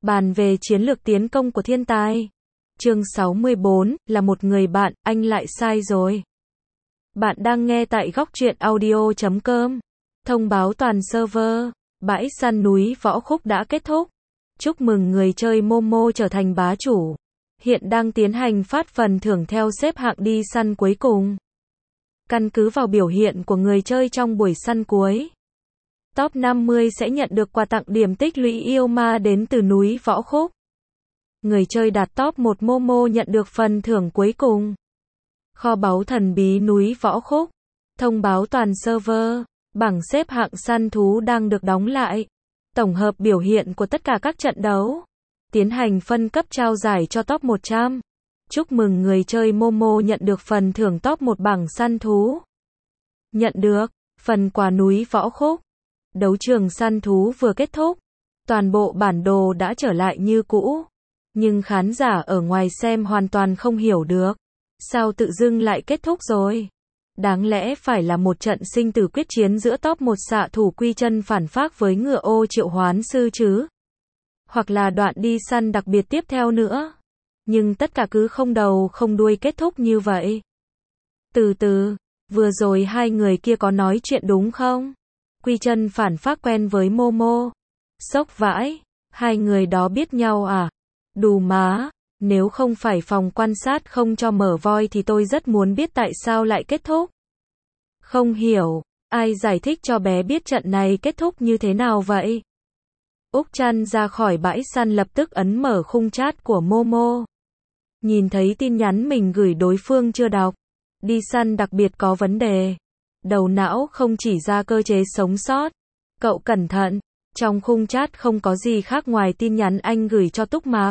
Bàn về chiến lược tiến công của thiên tài. Chương 64, là một người bạn, anh lại sai rồi. Bạn đang nghe tại góc truyện audio.com. Thông báo toàn server, bãi săn núi Võ Khúc đã kết thúc. Chúc mừng người chơi Momo trở thành bá chủ. Hiện đang tiến hành phát phần thưởng theo xếp hạng đi săn cuối cùng. Căn cứ vào biểu hiện của người chơi trong buổi săn cuối, top 50 sẽ nhận được quà tặng điểm tích lũy yêu ma đến từ núi Võ Khúc. Người chơi đạt top 1 Momo nhận được phần thưởng cuối cùng. Kho báu thần bí núi Võ Khúc. Thông báo toàn server, bảng xếp hạng săn thú đang được đóng lại. Tổng hợp biểu hiện của tất cả các trận đấu. Tiến hành phân cấp trao giải cho top 100. Chúc mừng người chơi Momo nhận được phần thưởng top 1 bảng săn thú. Nhận được phần quà núi Võ Khúc. Đấu trường săn thú vừa kết thúc. Toàn bộ bản đồ đã trở lại như cũ. Nhưng khán giả ở ngoài xem hoàn toàn không hiểu được. Sao tự dưng lại kết thúc rồi? Đáng lẽ phải là một trận sinh tử quyết chiến giữa top 1 xạ thủ Quy Chân phản phác với ngựa ô triệu hoán sư chứ? Hoặc là đoạn đi săn đặc biệt tiếp theo nữa. Nhưng tất cả cứ không đầu không đuôi kết thúc như vậy. Từ từ, vừa rồi hai người kia có nói chuyện đúng không? Quy Chân phản phác quen với Momo. Sốc vãi, hai người đó biết nhau à? Đù má, nếu không phải phòng quan sát không cho mở voi thì tôi rất muốn biết tại sao lại kết thúc. Không hiểu, ai giải thích cho bé biết trận này kết thúc như thế nào vậy? Úc Trăn ra khỏi bãi săn lập tức ấn mở khung chat của Momo. Nhìn thấy tin nhắn mình gửi đối phương chưa đọc. Đi săn đặc biệt có vấn đề. Đầu não không chỉ ra cơ chế sống sót. Cậu cẩn thận, trong khung chat không có gì khác ngoài tin nhắn anh gửi cho Túc Mạc.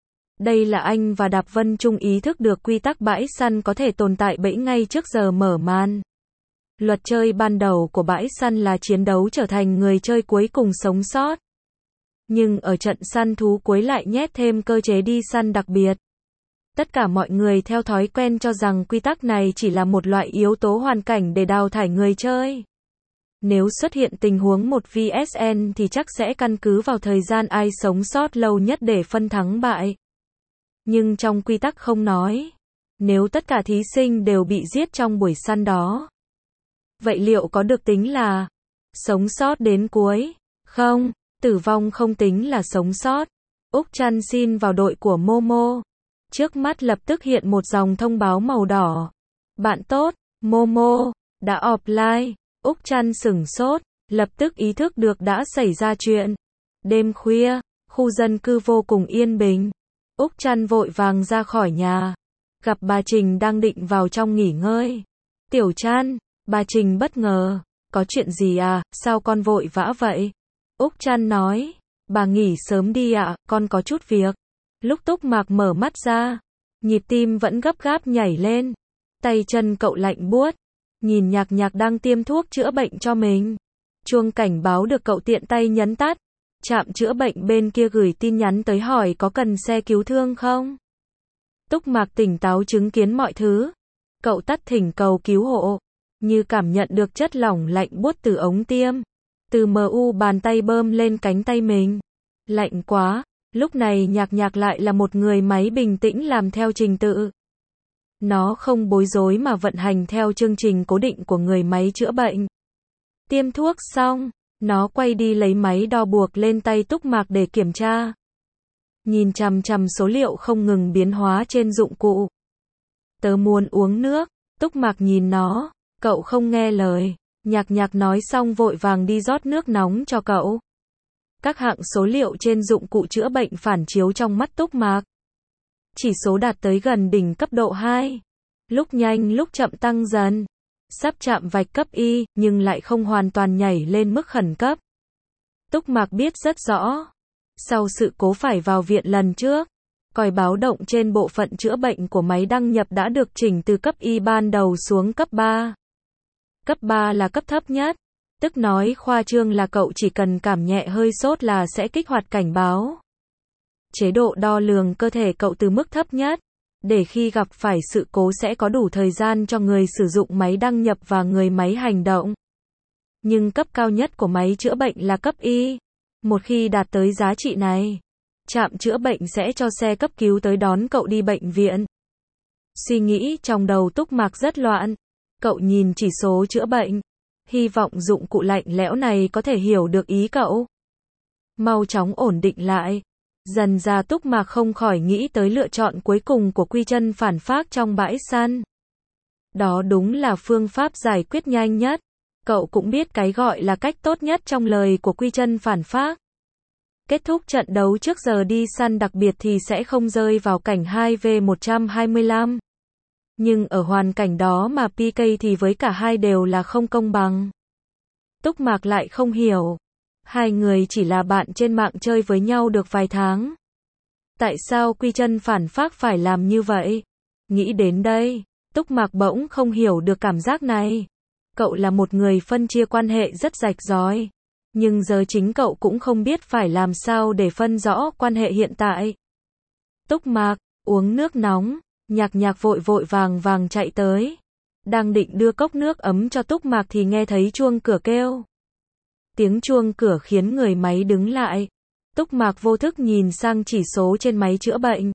Đây là anh và Đạp Vân chung ý thức được quy tắc bãi săn có thể tồn tại bẫy ngay trước giờ mở màn. Luật chơi ban đầu của bãi săn là chiến đấu trở thành người chơi cuối cùng sống sót. Nhưng ở trận săn thú cuối lại nhét thêm cơ chế đi săn đặc biệt. Tất cả mọi người theo thói quen cho rằng quy tắc này chỉ là một loại yếu tố hoàn cảnh để đào thải người chơi. Nếu xuất hiện tình huống 1 vs N thì chắc sẽ căn cứ vào thời gian ai sống sót lâu nhất để phân thắng bại. Nhưng trong quy tắc không nói. Nếu tất cả thí sinh đều bị giết trong buổi săn đó, vậy liệu có được tính là sống sót đến cuối? Không, tử vong không tính là sống sót. Úc Trăn xin vào đội của Momo. Trước mắt lập tức hiện một dòng thông báo màu đỏ. Bạn tốt, Momo, đã offline. Úc Trăn sửng sốt, lập tức ý thức được đã xảy ra chuyện. Đêm khuya, khu dân cư vô cùng yên bình. Úc Trăn vội vàng ra khỏi nhà. Gặp bà Trình đang định vào trong nghỉ ngơi. Tiểu Trăn, bà Trình bất ngờ. Có chuyện gì à, sao con vội vã vậy? Úc Trăn nói, bà nghỉ sớm đi ạ, con có chút việc. Lúc Túc Mạc mở mắt ra, nhịp tim vẫn gấp gáp nhảy lên. Tay chân cậu lạnh buốt. Nhìn Nhạc Nhạc đang tiêm thuốc chữa bệnh cho mình. Chuông cảnh báo được cậu tiện tay nhấn tắt. Trạm chữa bệnh bên kia gửi tin nhắn tới hỏi có cần xe cứu thương không? Túc Mạc tỉnh táo chứng kiến mọi thứ. Cậu tắt thỉnh cầu cứu hộ. Như cảm nhận được chất lỏng lạnh buốt từ ống tiêm. Từ MU bàn tay bơm lên cánh tay mình. Lạnh quá. Lúc này Nhạc Nhạc lại là một người máy bình tĩnh làm theo trình tự. Nó không bối rối mà vận hành theo chương trình cố định của người máy chữa bệnh. Tiêm thuốc xong, nó quay đi lấy máy đo buộc lên tay Túc Mạc để kiểm tra. Nhìn chằm chằm số liệu không ngừng biến hóa trên dụng cụ. Tớ muốn uống nước. Túc Mạc nhìn nó. Cậu không nghe lời. Nhạc Nhạc nói xong vội vàng đi rót nước nóng cho cậu. Các hạng số liệu trên dụng cụ chữa bệnh phản chiếu trong mắt Túc Mạc. Chỉ số đạt tới gần đỉnh cấp độ 2. Lúc nhanh lúc chậm tăng dần. Sắp chạm vạch cấp Y, nhưng lại không hoàn toàn nhảy lên mức khẩn cấp. Túc Mạc biết rất rõ. Sau sự cố phải vào viện lần trước, còi báo động trên bộ phận chữa bệnh của máy đăng nhập đã được chỉnh từ cấp Y ban đầu xuống cấp 3. Cấp 3 là cấp thấp nhất. Tức nói khoa trương là cậu chỉ cần cảm nhẹ hơi sốt là sẽ kích hoạt cảnh báo. Chế độ đo lường cơ thể cậu từ mức thấp nhất, để khi gặp phải sự cố sẽ có đủ thời gian cho người sử dụng máy đăng nhập và người máy hành động. Nhưng cấp cao nhất của máy chữa bệnh là cấp Y. Một khi đạt tới giá trị này, trạm chữa bệnh sẽ cho xe cấp cứu tới đón cậu đi bệnh viện. Suy nghĩ trong đầu Túc Mạc rất loạn. Cậu nhìn chỉ số chữa bệnh. Hy vọng dụng cụ lạnh lẽo này có thể hiểu được ý cậu. Mau chóng ổn định lại. Dần ra Túc Mạc không khỏi nghĩ tới lựa chọn cuối cùng của quy chân phản phác trong bãi săn. Đó đúng là phương pháp giải quyết nhanh nhất. Cậu cũng biết cái gọi là cách tốt nhất trong lời của quy chân phản phác. Kết thúc trận đấu trước giờ đi săn đặc biệt thì sẽ không rơi vào cảnh 2v125. Nhưng ở hoàn cảnh đó mà PK thì với cả hai đều là không công bằng. Túc Mạc lại không hiểu. Hai người chỉ là bạn trên mạng chơi với nhau được vài tháng. Tại sao quy chân phản phác phải làm như vậy? Nghĩ đến đây, Túc Mạc bỗng không hiểu được cảm giác này. Cậu là một người phân chia quan hệ rất rạch ròi. Nhưng giờ chính cậu cũng không biết phải làm sao để phân rõ quan hệ hiện tại. Túc Mạc, uống nước nóng. Nhạc Nhạc vội vội vàng vàng chạy tới. Đang định đưa cốc nước ấm cho Túc Mạc thì nghe thấy chuông cửa kêu. Tiếng chuông cửa khiến người máy đứng lại. Túc Mạc vô thức nhìn sang chỉ số trên máy chữa bệnh.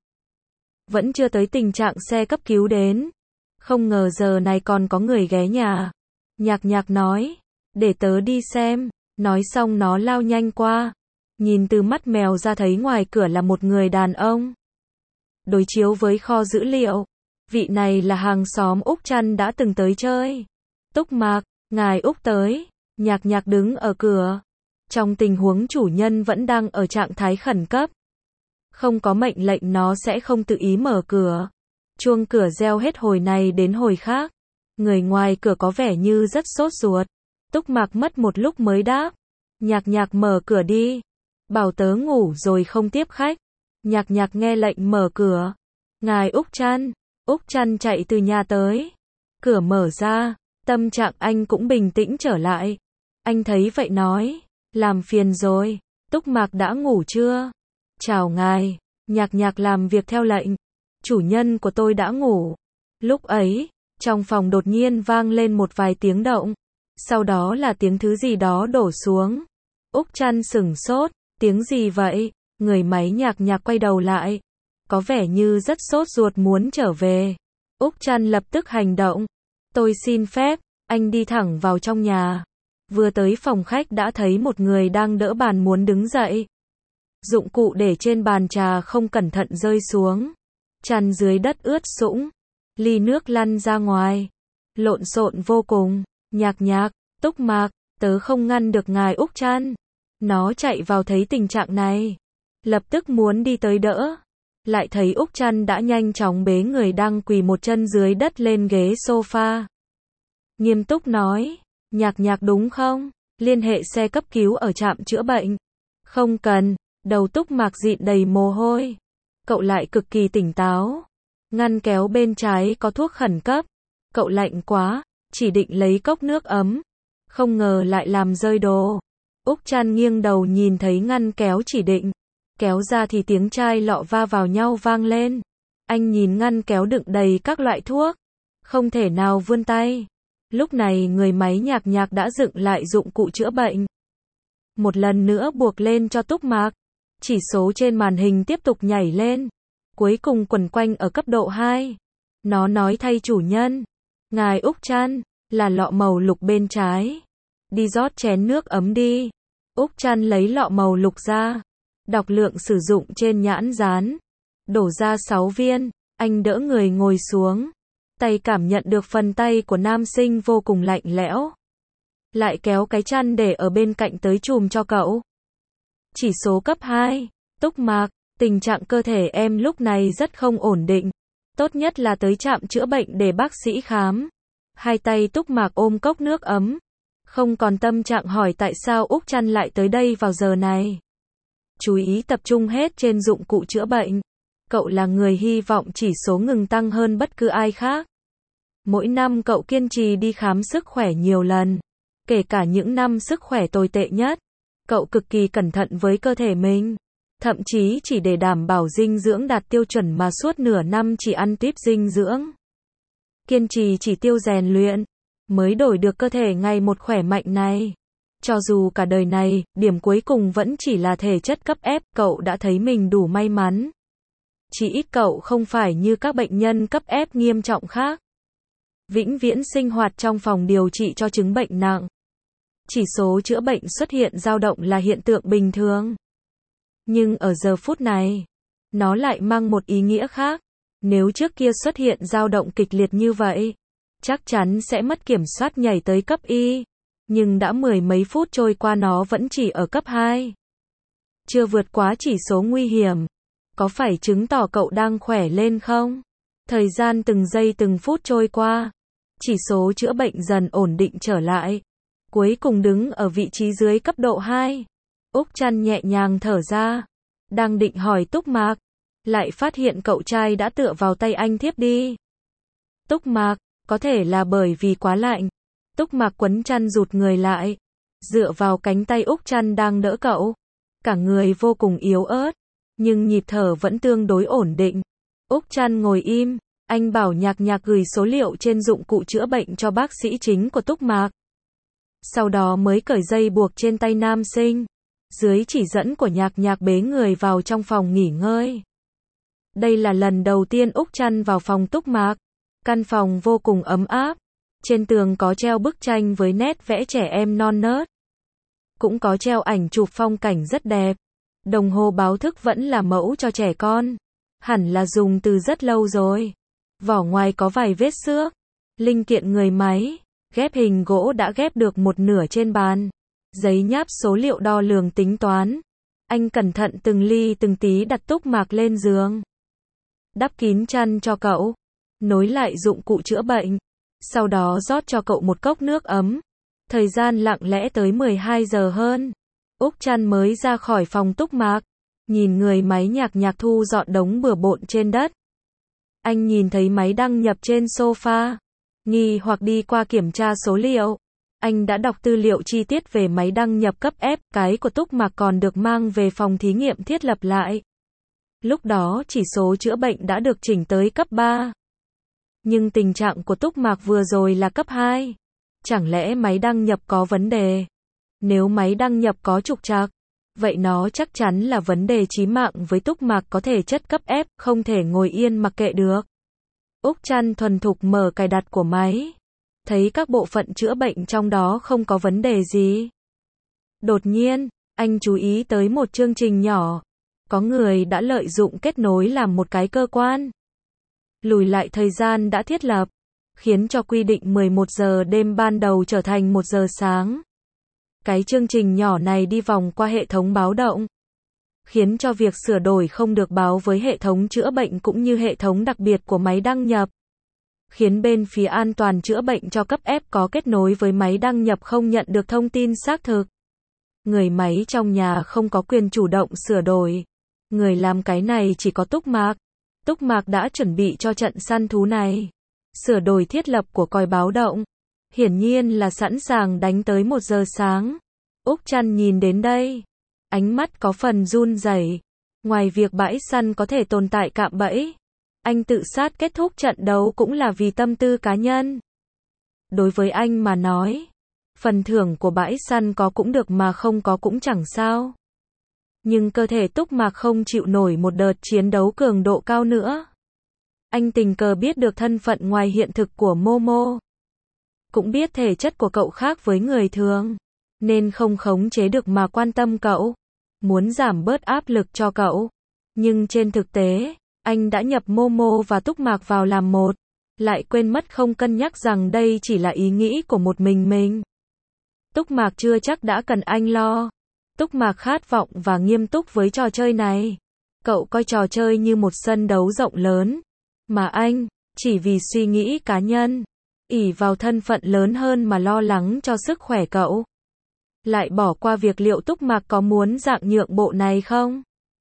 Vẫn chưa tới tình trạng xe cấp cứu đến. Không ngờ giờ này còn có người ghé nhà. Nhạc Nhạc nói, để tớ đi xem. Nói xong nó lao nhanh qua. Nhìn từ mắt mèo ra thấy ngoài cửa là một người đàn ông. Đối chiếu với kho dữ liệu, vị này là hàng xóm Úc Trăn đã từng tới chơi. Túc Mạc, ngài Úc tới. Nhạc Nhạc đứng ở cửa. Trong tình huống chủ nhân vẫn đang ở trạng thái khẩn cấp. Không có mệnh lệnh nó sẽ không tự ý mở cửa. Chuông cửa reo hết hồi này đến hồi khác. Người ngoài cửa có vẻ như rất sốt ruột. Túc Mạc mất một lúc mới đáp. Nhạc Nhạc mở cửa đi. Bảo tớ ngủ rồi không tiếp khách. Nhạc Nhạc nghe lệnh mở cửa. Ngài Úc Trăn. Úc Trăn chạy từ nhà tới. Cửa mở ra. Tâm trạng anh cũng bình tĩnh trở lại. Anh thấy vậy nói. Làm phiền rồi. Túc Mạc đã ngủ chưa? Chào ngài. Nhạc Nhạc làm việc theo lệnh. Chủ nhân của tôi đã ngủ. Lúc ấy, trong phòng đột nhiên vang lên một vài tiếng động. Sau đó là tiếng thứ gì đó đổ xuống. Úc Trăn sửng sốt. Tiếng gì vậy? Người máy Nhạc Nhạc quay đầu lại. Có vẻ như rất sốt ruột muốn trở về. Úc Trăn lập tức hành động. Tôi xin phép, anh đi thẳng vào trong nhà. Vừa tới phòng khách đã thấy một người đang đỡ bàn muốn đứng dậy. Dụng cụ để trên bàn trà không cẩn thận rơi xuống. Chăn dưới đất ướt sũng. Ly nước lăn ra ngoài. Lộn xộn vô cùng. Nhạc Nhạc, Túc Mạc, tớ không ngăn được ngài Úc Trăn. Nó chạy vào thấy tình trạng này. Lập tức muốn đi tới đỡ. Lại thấy Úc Trăn đã nhanh chóng bế người đang quỳ một chân dưới đất lên ghế sofa. Nghiêm túc nói, Nhạc Nhạc đúng không? Liên hệ xe cấp cứu ở trạm chữa bệnh. Không cần, đầu Túc Mạc dịn đầy mồ hôi. Cậu lại cực kỳ tỉnh táo. Ngăn kéo bên trái có thuốc khẩn cấp. Cậu lạnh quá, chỉ định lấy cốc nước ấm. Không ngờ lại làm rơi đồ. Úc Trăn nghiêng đầu nhìn thấy ngăn kéo chỉ định. Kéo ra thì tiếng chai lọ va vào nhau vang lên. Anh nhìn ngăn kéo đựng đầy các loại thuốc. Không thể nào vươn tay. Lúc này người máy Nhạc Nhạc đã dựng lại dụng cụ chữa bệnh. Một lần nữa buộc lên cho Túc Mạc. Chỉ số trên màn hình tiếp tục nhảy lên. Cuối cùng quẩn quanh ở cấp độ 2. Nó nói thay chủ nhân. Ngài Úc Trăn, là lọ màu lục bên trái. Đi rót chén nước ấm đi. Úc Trăn lấy lọ màu lục ra. Đọc lượng sử dụng trên nhãn dán. Đổ ra 6 viên. Anh đỡ người ngồi xuống. Tay cảm nhận được phần tay của nam sinh vô cùng lạnh lẽo. Lại kéo cái chăn để ở bên cạnh tới chùm cho cậu. Chỉ số cấp 2. Túc Mạc, tình trạng cơ thể em lúc này rất không ổn định. Tốt nhất là tới trạm chữa bệnh để bác sĩ khám. Hai tay Túc Mạc ôm cốc nước ấm. Không còn tâm trạng hỏi tại sao Úc Trăn lại tới đây vào giờ này. Chú ý tập trung hết trên dụng cụ chữa bệnh. Cậu là người hy vọng chỉ số ngừng tăng hơn bất cứ ai khác. Mỗi năm cậu kiên trì đi khám sức khỏe nhiều lần. Kể cả những năm sức khỏe tồi tệ nhất. Cậu cực kỳ cẩn thận với cơ thể mình. Thậm chí chỉ để đảm bảo dinh dưỡng đạt tiêu chuẩn mà suốt nửa năm chỉ ăn tiếp dinh dưỡng. Kiên trì chỉ tiêu rèn luyện. Mới đổi được cơ thể ngày một khỏe mạnh này. Cho dù cả đời này, điểm cuối cùng vẫn chỉ là thể chất cấp F, cậu đã thấy mình đủ may mắn. Chỉ ít cậu không phải như các bệnh nhân cấp F nghiêm trọng khác. Vĩnh viễn sinh hoạt trong phòng điều trị cho chứng bệnh nặng. Chỉ số chữa bệnh xuất hiện dao động là hiện tượng bình thường. Nhưng ở giờ phút này, nó lại mang một ý nghĩa khác. Nếu trước kia xuất hiện dao động kịch liệt như vậy, chắc chắn sẽ mất kiểm soát nhảy tới cấp Y. Nhưng đã mười mấy phút trôi qua nó vẫn chỉ ở cấp 2. Chưa vượt quá chỉ số nguy hiểm. Có phải chứng tỏ cậu đang khỏe lên không? Thời gian từng giây từng phút trôi qua. Chỉ số chữa bệnh dần ổn định trở lại. Cuối cùng đứng ở vị trí dưới cấp độ 2. Úc Trăn nhẹ nhàng thở ra. Đang định hỏi Túc Mạc. Lại phát hiện cậu trai đã tựa vào tay anh thiếp đi. Túc Mạc, có thể là bởi vì quá lạnh. Túc Mạc quấn chăn rụt người lại. Dựa vào cánh tay Úc Trăn đang đỡ cậu. Cả người vô cùng yếu ớt. Nhưng nhịp thở vẫn tương đối ổn định. Úc Trăn ngồi im. Anh bảo Nhạc Nhạc gửi số liệu trên dụng cụ chữa bệnh cho bác sĩ chính của Túc Mạc. Sau đó mới cởi dây buộc trên tay nam sinh. Dưới chỉ dẫn của Nhạc Nhạc bế người vào trong phòng nghỉ ngơi. Đây là lần đầu tiên Úc Trăn vào phòng Túc Mạc. Căn phòng vô cùng ấm áp. Trên tường có treo bức tranh với nét vẽ trẻ em non nớt. Cũng có treo ảnh chụp phong cảnh rất đẹp. Đồng hồ báo thức vẫn là mẫu cho trẻ con. Hẳn là dùng từ rất lâu rồi. Vỏ ngoài có vài vết xước. Linh kiện người máy. Ghép hình gỗ đã ghép được một nửa trên bàn. Giấy nháp số liệu đo lường tính toán. Anh cẩn thận từng ly từng tí đặt Túc Mạc lên giường. Đắp kín chăn cho cậu. Nối lại dụng cụ chữa bệnh. Sau đó rót cho cậu một cốc nước ấm. Thời gian lặng lẽ tới 12 giờ hơn. Úc Trăn mới ra khỏi phòng Túc Mạc. Nhìn người máy Nhạc Nhạc thu dọn đống bừa bộn trên đất. Anh nhìn thấy máy đăng nhập trên sofa. Nghi hoặc đi qua kiểm tra số liệu. Anh đã đọc tư liệu chi tiết về máy đăng nhập cấp F. Cái của Túc Mạc còn được mang về phòng thí nghiệm thiết lập lại. Lúc đó chỉ số chữa bệnh đã được chỉnh tới cấp 3. Nhưng tình trạng của Túc Mạc vừa rồi là cấp 2. Chẳng lẽ máy đăng nhập có vấn đề? Nếu máy đăng nhập có trục trặc, vậy nó chắc chắn là vấn đề chí mạng với Túc Mạc có thể chất cấp F, không thể ngồi yên mặc kệ được. Úc Trăn thuần thục mở cài đặt của máy. Thấy các bộ phận chữa bệnh trong đó không có vấn đề gì. Đột nhiên, anh chú ý tới một chương trình nhỏ. Có người đã lợi dụng kết nối làm một cái cơ quan. Lùi lại thời gian đã thiết lập. Khiến cho quy định 11 giờ đêm ban đầu trở thành 1 giờ sáng. Cái chương trình nhỏ này đi vòng qua hệ thống báo động. Khiến cho việc sửa đổi không được báo với hệ thống chữa bệnh cũng như hệ thống đặc biệt của máy đăng nhập. Khiến bên phía an toàn chữa bệnh cho cấp F có kết nối với máy đăng nhập không nhận được thông tin xác thực. Người máy trong nhà không có quyền chủ động sửa đổi. Người làm cái này chỉ có Túc Mạc. Túc Mạc đã chuẩn bị cho trận săn thú này. Sửa đổi thiết lập của còi báo động. Hiển nhiên là sẵn sàng đánh tới 1 giờ sáng. Úc Trăn nhìn đến đây. Ánh mắt có phần run rẩy. Ngoài việc bãi săn có thể tồn tại cạm bẫy, anh tự sát kết thúc trận đấu cũng là vì tâm tư cá nhân. Đối với anh mà nói, phần thưởng của bãi săn có cũng được mà không có cũng chẳng sao. Nhưng cơ thể Túc Mạc không chịu nổi một đợt chiến đấu cường độ cao nữa. Anh tình cờ biết được thân phận ngoài hiện thực của Momo. Cũng biết thể chất của cậu khác với người thường. Nên không khống chế được mà quan tâm cậu. Muốn giảm bớt áp lực cho cậu. Nhưng trên thực tế, anh đã nhập Momo và Túc Mạc vào làm một. Lại quên mất không cân nhắc rằng đây chỉ là ý nghĩ của một mình. Túc Mạc chưa chắc đã cần anh lo. Túc Mạc khát vọng và nghiêm túc với trò chơi này. Cậu coi trò chơi như một sân đấu rộng lớn. Mà anh, chỉ vì suy nghĩ cá nhân, ỷ vào thân phận lớn hơn mà lo lắng cho sức khỏe cậu. Lại bỏ qua việc liệu Túc Mạc có muốn dạng nhượng bộ này không?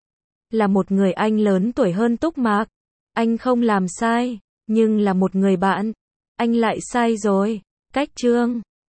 Là một người anh lớn tuổi hơn Túc Mạc. Anh không làm sai, nhưng là một người bạn. Anh lại sai rồi. Cách chương